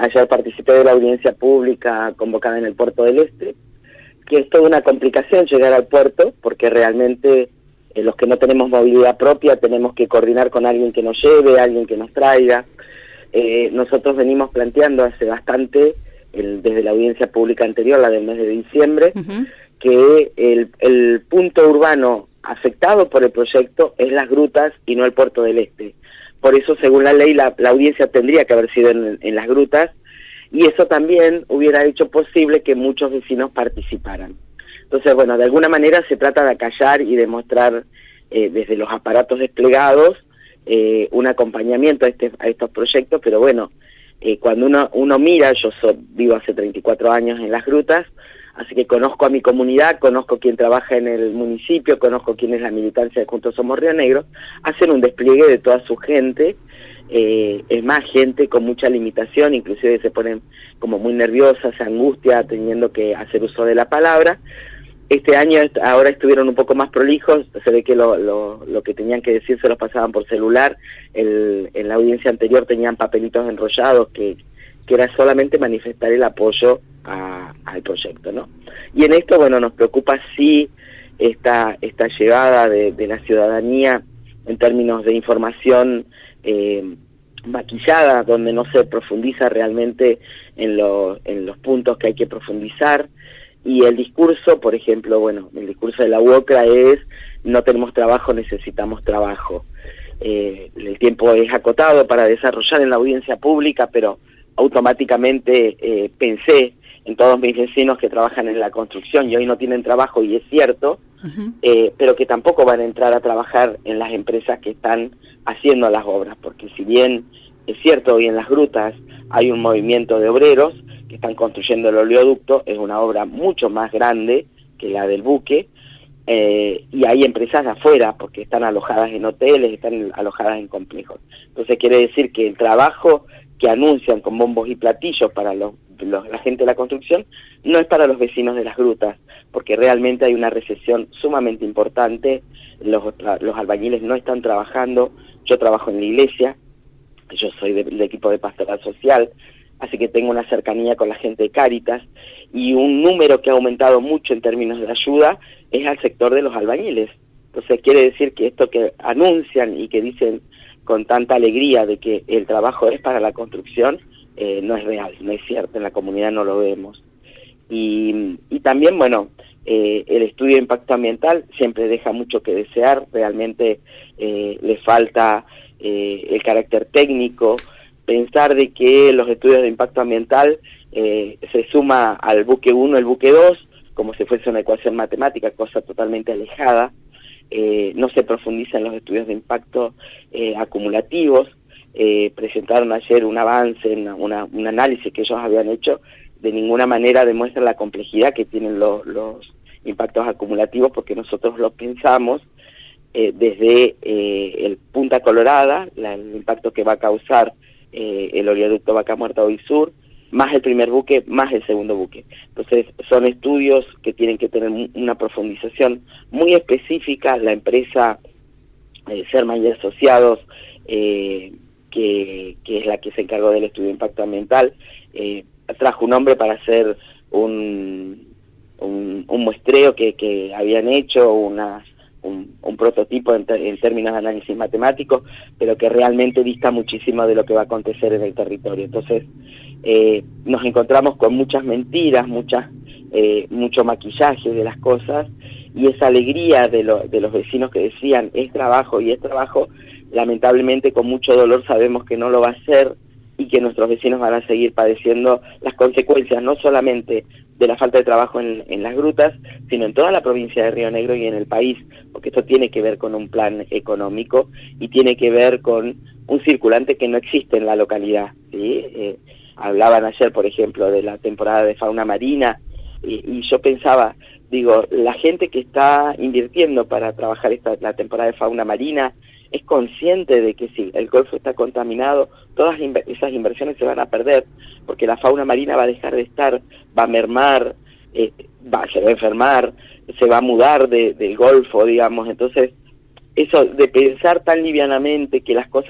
ayer participé de la audiencia pública convocada en el Puerto del Este, que es toda una complicación llegar al puerto, porque realmente los que no tenemos movilidad propia tenemos que coordinar con alguien que nos lleve, alguien que nos traiga. Nosotros venimos planteando hace bastante, desde la audiencia pública anterior, la del mes de diciembre, que el punto urbano afectado por el proyecto es las grutas y no el Puerto del Este. Por eso, según la ley, la audiencia tendría que haber sido en las grutas, y eso también hubiera hecho posible que muchos vecinos participaran. Entonces, bueno, de alguna manera se trata de acallar y de mostrar desde los aparatos desplegados un acompañamiento a estos proyectos, pero bueno, cuando uno mira, vivo hace 34 años en las grutas, así que conozco a mi comunidad, conozco quién trabaja en el municipio, conozco quién es la militancia de Juntos Somos Río Negro, hacen un despliegue de toda su gente, es más, gente con mucha limitación, inclusive se ponen como muy nerviosas, se angustia teniendo que hacer uso de la palabra. Este año, ahora estuvieron un poco más prolijos, se ve que lo que tenían que decir se los pasaban por celular, en la audiencia anterior tenían papelitos enrollados que era solamente manifestar el apoyo al proyecto, ¿no? Y en esto, bueno, nos preocupa sí esta llegada de la ciudadanía en términos de información maquillada, donde no se profundiza realmente en los puntos que hay que profundizar. Y el discurso, por ejemplo, bueno, el discurso de la UOCRA es: no tenemos trabajo, necesitamos trabajo. El tiempo es acotado para desarrollar en la audiencia pública, pero automáticamente pensé en todos mis vecinos que trabajan en la construcción y hoy no tienen trabajo, y es cierto, pero que tampoco van a entrar a trabajar en las empresas que están haciendo las obras, porque si bien es cierto, hoy en las grutas hay un movimiento de obreros que están construyendo el oleoducto, es una obra mucho más grande que la del buque, y hay empresas de afuera, porque están alojadas en hoteles, están alojadas en complejos. Entonces quiere decir que el trabajo que anuncian con bombos y platillos para la gente de la construcción no es para los vecinos de las grutas, porque realmente hay una recesión sumamente importante, los albañiles no están trabajando. Yo trabajo en la iglesia, yo soy del equipo de pastoral social, así que tengo una cercanía con la gente de Cáritas, y un número que ha aumentado mucho en términos de ayuda es al sector de los albañiles. Entonces quiere decir que esto que anuncian y que dicen con tanta alegría de que el trabajo es para la construcción, no es real, no es cierto, en la comunidad no lo vemos. Y también, bueno, el estudio de impacto ambiental siempre deja mucho que desear, realmente le falta el carácter técnico, pensar de que los estudios de impacto ambiental se suma al buque 1, el buque 2, como si fuese una ecuación matemática, cosa totalmente alejada. No se profundiza en los estudios de impacto acumulativos. Presentaron ayer un avance, un análisis que ellos habían hecho, de ninguna manera demuestra la complejidad que tienen los impactos acumulativos, porque nosotros los pensamos desde el Punta Colorada, el impacto que va a causar el oleoducto Vaca Muerta Hoy Sur, más el primer buque, más el segundo buque. Entonces son estudios que tienen que tener una profundización muy específica. La empresa Sherman y Asociados, que es la que se encargó del estudio de impacto ambiental, trajo un hombre para hacer un muestreo que habían hecho, un prototipo en términos de análisis matemáticos, pero que realmente dista muchísimo de lo que va a acontecer en el territorio. Entonces nos encontramos con muchas mentiras, mucho maquillaje de las cosas, y esa alegría de los vecinos que decían es trabajo y es trabajo, lamentablemente con mucho dolor sabemos que no lo va a ser, y que nuestros vecinos van a seguir padeciendo las consecuencias, no solamente de la falta de trabajo en las grutas, sino en toda la provincia de Río Negro y en el país, porque esto tiene que ver con un plan económico y tiene que ver con un circulante que no existe en la localidad, ¿sí? Hablaban ayer, por ejemplo, de la temporada de fauna marina, y yo pensaba, digo, la gente que está invirtiendo para trabajar la temporada de fauna marina es consciente de que si el Golfo está contaminado, todas esas inversiones se van a perder, porque la fauna marina va a dejar de estar, va a mermar, se va a enfermar, se va a mudar del Golfo, digamos. Entonces, eso de pensar tan livianamente que las cosas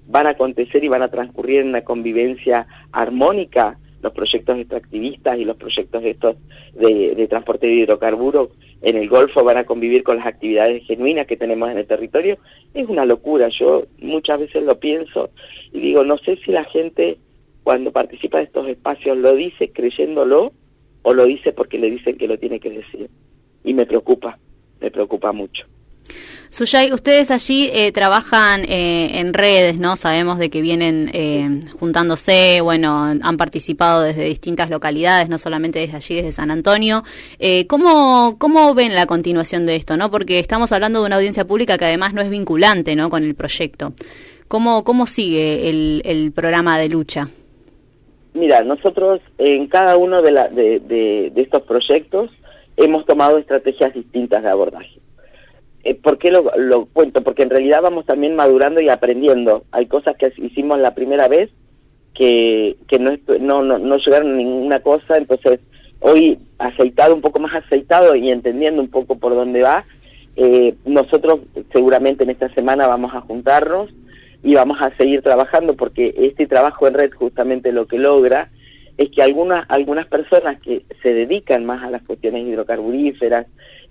van a acontecer y van a transcurrir en una convivencia armónica, los proyectos extractivistas y los proyectos estos de transporte de hidrocarburos en el Golfo van a convivir con las actividades genuinas que tenemos en el territorio, es una locura. Yo muchas veces lo pienso y digo, no sé si la gente cuando participa de estos espacios lo dice creyéndolo o lo dice porque le dicen que lo tiene que decir. Y me preocupa mucho. Suyay, ustedes allí trabajan en redes, ¿no? Sabemos de que vienen juntándose, bueno, han participado desde distintas localidades, no solamente desde allí, desde San Antonio. ¿Cómo ven la continuación de esto, no? Porque estamos hablando de una audiencia pública que además no es vinculante, ¿no? Con el proyecto. ¿Cómo sigue el programa de lucha? Mira, nosotros en cada uno de estos proyectos hemos tomado estrategias distintas de abordaje. ¿Por qué lo cuento? Porque en realidad vamos también madurando y aprendiendo. Hay cosas que hicimos la primera vez que no llegaron a ninguna cosa, entonces hoy un poco más aceitado y entendiendo un poco por dónde va, nosotros seguramente en esta semana vamos a juntarnos y vamos a seguir trabajando, porque este trabajo en red justamente lo que logra es que algunas personas que se dedican más a las cuestiones hidrocarburíferas,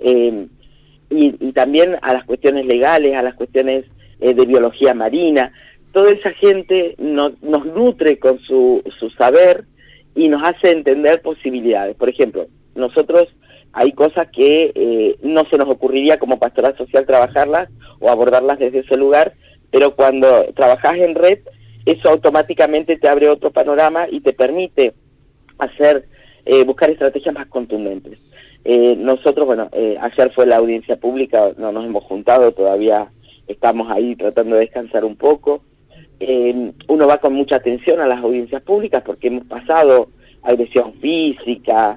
y también a las cuestiones legales, a las cuestiones de biología marina, toda esa gente nos nutre con su saber y nos hace entender posibilidades. Por ejemplo, nosotros hay cosas que no se nos ocurriría como pastoral social trabajarlas o abordarlas desde ese lugar, pero cuando trabajas en red, eso automáticamente te abre otro panorama y te permite buscar estrategias más contundentes. Nosotros, ayer fue la audiencia pública, no nos hemos juntado, todavía estamos ahí tratando de descansar un poco. Uno va con mucha atención a las audiencias públicas porque hemos pasado agresión física,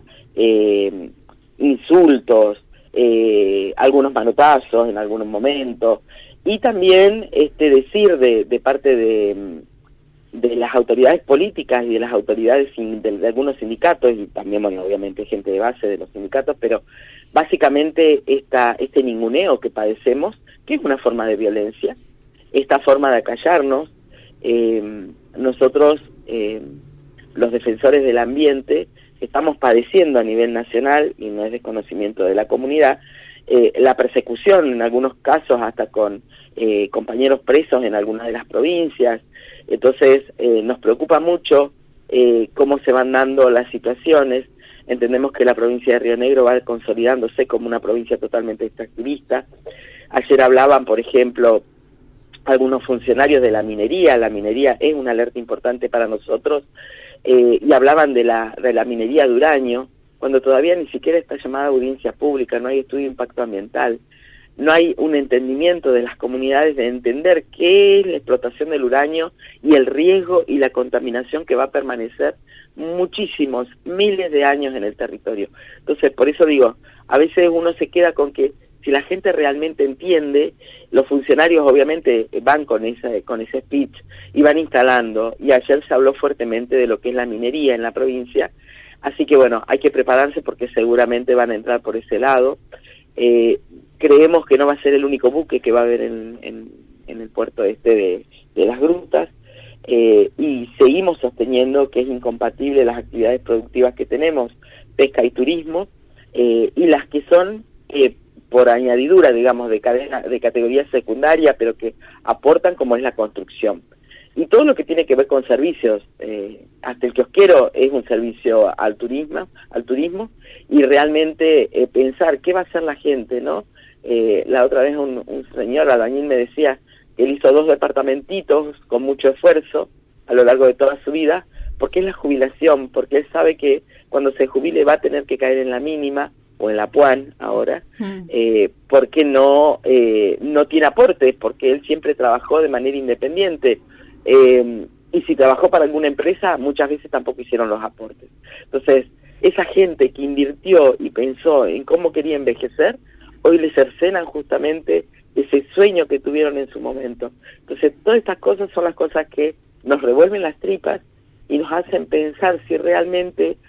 insultos, algunos manotazos en algunos momentos, y también decir de parte de las autoridades políticas y de las autoridades de algunos sindicatos, y también, obviamente gente de base de los sindicatos, pero básicamente este ninguneo que padecemos, que es una forma de violencia, esta forma de acallarnos, nosotros, los defensores del ambiente, estamos padeciendo a nivel nacional, y no es desconocimiento de la comunidad, la persecución, en algunos casos hasta con compañeros presos en algunas de las provincias. Entonces nos preocupa mucho cómo se van dando las situaciones. Entendemos que la provincia de Río Negro va consolidándose como una provincia totalmente extractivista. Ayer hablaban, por ejemplo, algunos funcionarios de la minería. La minería es una alerta importante para nosotros, y hablaban de la minería de uranio, cuando todavía ni siquiera está llamada audiencia pública, no hay estudio de impacto ambiental. No hay un entendimiento de las comunidades de entender qué es la explotación del uranio y el riesgo y la contaminación que va a permanecer muchísimos, miles de años en el territorio. Entonces, por eso digo, a veces uno se queda con que si la gente realmente entiende, los funcionarios obviamente van con ese speech y van instalando, y ayer se habló fuertemente de lo que es la minería en la provincia, así que hay que prepararse porque seguramente van a entrar por ese lado. Creemos que no va a ser el único buque que va a haber en el puerto de las grutas, y seguimos sosteniendo que es incompatible las actividades productivas que tenemos, pesca y turismo, y las que son por añadidura, digamos, de categoría secundaria, pero que aportan, como es la construcción. Y todo lo que tiene que ver con servicios, hasta el kiosquero es un servicio al turismo, y realmente pensar qué va a hacer la gente, ¿no? La otra vez un señor albañil me decía que él hizo 2 departamentitos con mucho esfuerzo a lo largo de toda su vida, porque es la jubilación, porque él sabe que cuando se jubile va a tener que caer en la mínima, o en la PUAN ahora, porque no tiene aportes, porque él siempre trabajó de manera independiente, y si trabajó para alguna empresa, muchas veces tampoco hicieron los aportes. Entonces, esa gente que invirtió y pensó en cómo quería envejecer, hoy les cercenan justamente ese sueño que tuvieron en su momento. Entonces, todas estas cosas son las cosas que nos revuelven las tripas y nos hacen pensar si realmente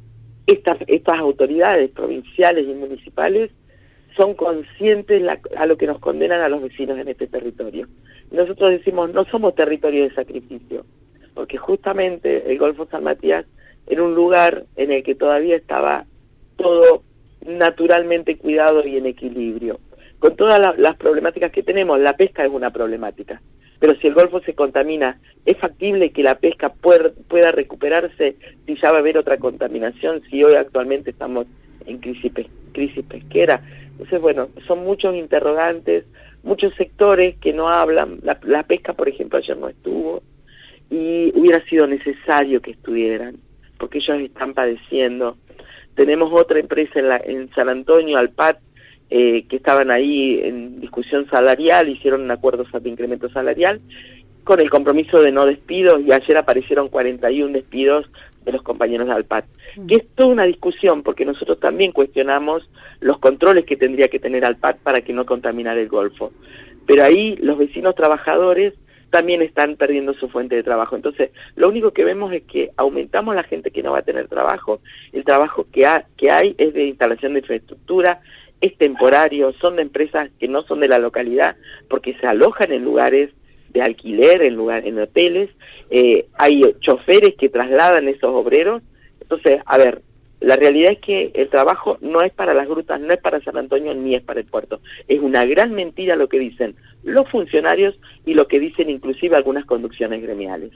estas autoridades provinciales y municipales son conscientes a lo que nos condenan a los vecinos en este territorio. nosotros decimos, no somos territorio de sacrificio, porque justamente el Golfo San Matías era un lugar en el que todavía estaba todo naturalmente cuidado y en equilibrio. Con todas las problemáticas que tenemos, la pesca es una problemática, pero si el Golfo se contamina, ¿es factible que la pesca pueda recuperarse si ya va a haber otra contaminación, si hoy actualmente estamos en crisis pesquera? Entonces, bueno, son muchos interrogantes, muchos sectores que no hablan. La pesca, por ejemplo, ayer no estuvo, y hubiera sido necesario que estuvieran, porque ellos están padeciendo. Tenemos otra empresa en San Antonio, Alpat, que estaban ahí en discusión salarial, hicieron un acuerdo de incremento salarial, con el compromiso de no despidos, y ayer aparecieron 41 despidos de los compañeros de Alpat. Que es toda una discusión, porque nosotros también cuestionamos los controles que tendría que tener Alpat para que no contaminara el Golfo. Pero ahí los vecinos trabajadores también están perdiendo su fuente de trabajo. Entonces, lo único que vemos es que aumentamos la gente que no va a tener trabajo. El trabajo que hay es de instalación de infraestructura, es temporario, son de empresas que no son de la localidad, porque se alojan en lugares de alquiler, en hoteles, hay choferes que trasladan esos obreros. Entonces, a ver, la realidad es que el trabajo no es para las grutas, no es para San Antonio, ni es para el puerto. Es una gran mentira lo que dicen los funcionarios y lo que dicen inclusive algunas conducciones gremiales.